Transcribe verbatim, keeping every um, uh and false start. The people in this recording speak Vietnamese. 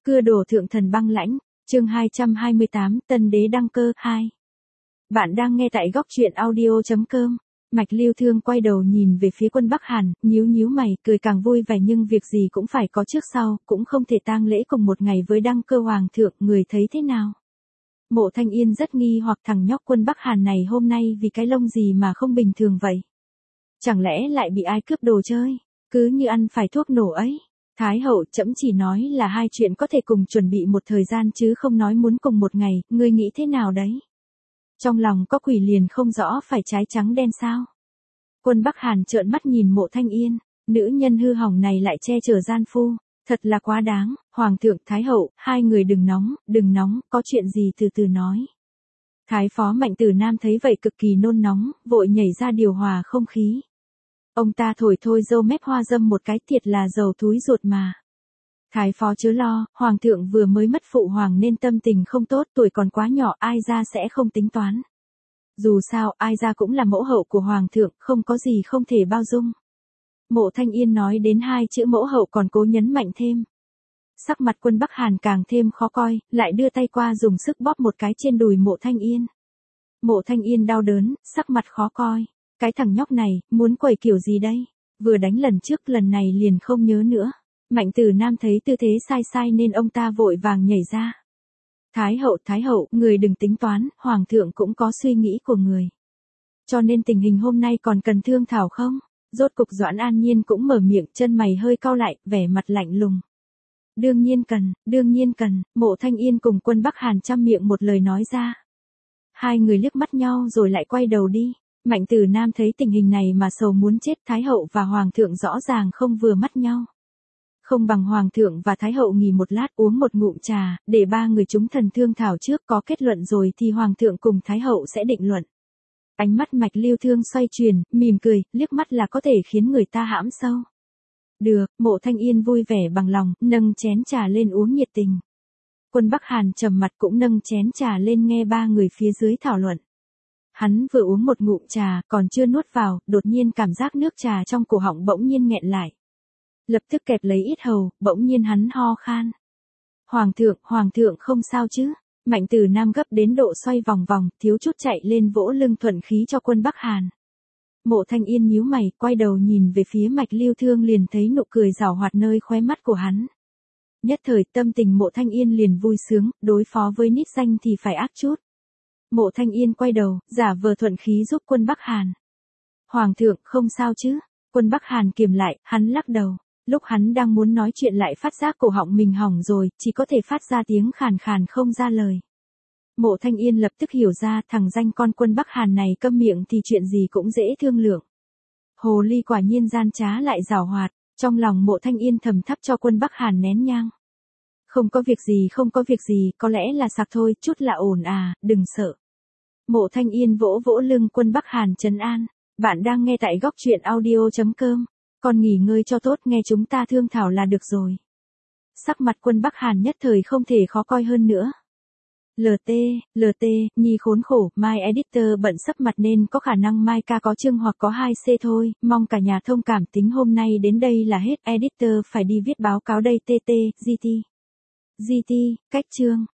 Cưa đổ thượng thần băng lãnh, chương hai trăm hai mươi tám, Tân Đế đăng cơ, hai. Bạn đang nghe tại góc truyện audio.com. Mạch Lưu Thương quay đầu nhìn về phía quân Bắc Hàn, nhíu nhíu mày, cười càng vui vẻ nhưng việc gì cũng phải có trước sau, cũng không thể tang lễ cùng một ngày với đăng cơ hoàng thượng, người thấy thế nào? Mộ Thanh Yên rất nghi hoặc thằng nhóc quân Bắc Hàn này hôm nay vì cái lông gì mà không bình thường vậy? Chẳng lẽ lại bị ai cướp đồ chơi? Cứ như ăn phải thuốc nổ ấy. Thái hậu, trẫm chỉ nói là hai chuyện có thể cùng chuẩn bị một thời gian chứ không nói muốn cùng một ngày, ngươi nghĩ thế nào đấy? Trong lòng có quỷ liền không rõ phải trái trắng đen sao? Quân Bắc Hàn trợn mắt nhìn Mộ Thanh Yên, nữ nhân hư hỏng này lại che chở gian phu, thật là quá đáng. Hoàng thượng, Thái hậu, hai người đừng nóng, đừng nóng, có chuyện gì từ từ nói. Thái phó Mạnh Tử Nam thấy vậy cực kỳ nôn nóng, vội nhảy ra điều hòa không khí. Ông ta thổi thôi dâu mép hoa dâm một cái, thiệt là dầu túi ruột mà. Thái phó chớ lo, hoàng thượng vừa mới mất phụ hoàng nên tâm tình không tốt, tuổi còn quá nhỏ, ai ra sẽ không tính toán. Dù sao, ai ra cũng là mẫu hậu của hoàng thượng, không có gì không thể bao dung. Mộ Thanh Yên nói đến hai chữ mẫu hậu còn cố nhấn mạnh thêm. Sắc mặt quân Bắc Hàn càng thêm khó coi, lại đưa tay qua dùng sức bóp một cái trên đùi Mộ Thanh Yên. Mộ Thanh Yên đau đớn, sắc mặt khó coi. Cái thằng nhóc này, muốn quẩy kiểu gì đây? Vừa đánh lần trước, lần này liền không nhớ nữa. Mạnh Tử Nam thấy tư thế sai sai nên ông ta vội vàng nhảy ra. Thái hậu, Thái hậu, người đừng tính toán, hoàng thượng cũng có suy nghĩ của người. Cho nên tình hình hôm nay còn cần thương thảo không? Rốt cục Doãn An Nhiên cũng mở miệng, chân mày hơi cau lại, vẻ mặt lạnh lùng. Đương nhiên cần, đương nhiên cần, Mộ Thanh Yên cùng quân Bắc Hàn chăm miệng một lời nói ra. Hai người liếc mắt nhau rồi lại quay đầu đi. Mạnh Tử Nam thấy tình hình này mà sầu muốn chết, Thái hậu và hoàng thượng rõ ràng không vừa mắt nhau. Không bằng hoàng thượng và thái hậu nghỉ một lát uống một ngụm trà, để ba người chúng thần thương thảo trước, có kết luận rồi thì hoàng thượng cùng thái hậu sẽ định luận. Ánh mắt Mạch Lưu Thương xoay chuyển, mỉm cười, liếc mắt là có thể khiến người ta hãm sâu. Được, Mộ Thanh Yên vui vẻ bằng lòng, nâng chén trà lên uống nhiệt tình. Quân Bắc Hàn trầm mặt cũng nâng chén trà lên nghe ba người phía dưới thảo luận. Hắn vừa uống một ngụm trà, còn chưa nuốt vào, đột nhiên cảm giác nước trà trong cổ họng bỗng nhiên nghẹn lại. Lập tức kẹp lấy yết hầu, bỗng nhiên hắn ho khan. Hoàng thượng, hoàng thượng không sao chứ? Mạnh Tử Nam gấp đến độ xoay vòng vòng, thiếu chút chạy lên vỗ lưng thuận khí cho quân Bắc Hàn. Mộ Thanh Yên nhíu mày, quay đầu nhìn về phía Mạch Lưu Thương liền thấy nụ cười giảo hoạt nơi khóe mắt của hắn. Nhất thời tâm tình Mộ Thanh Yên liền vui sướng, đối phó với nít danh thì phải ác chút. Mộ Thanh Yên quay đầu, giả vờ thuận khí giúp quân Bắc Hàn. Hoàng thượng, không sao chứ? Quân Bắc Hàn kiềm lại, hắn lắc đầu. Lúc hắn đang muốn nói chuyện lại phát giác cổ họng mình hỏng rồi, chỉ có thể phát ra tiếng khàn khàn không ra lời. Mộ Thanh Yên lập tức hiểu ra, thằng danh con quân Bắc Hàn này câm miệng thì chuyện gì cũng dễ thương lượng. Hồ ly quả nhiên gian trá lại giảo hoạt, trong lòng Mộ Thanh Yên thầm thắp cho quân Bắc Hàn nén nhang. Không có việc gì, không có việc gì, có lẽ là sặc thôi, chút là ổn à, đừng sợ. Mộ Thanh Yên vỗ vỗ lưng quân Bắc Hàn trấn an. Bạn đang nghe tại góc truyện audio.com. Con nghỉ ngơi cho tốt, nghe chúng ta thương thảo là được rồi. Sắc mặt quân Bắc Hàn nhất thời không thể khó coi hơn nữa. lờ tê, lờ tê, nhi khốn khổ, My Editor bận sắp mặt nên có khả năng mai ca có chương hoặc có hai C thôi, mong cả nhà thông cảm. Tính hôm nay đến đây là hết, Editor phải đi viết báo cáo đây. tê tê, giê tê. giê tê, cách chương.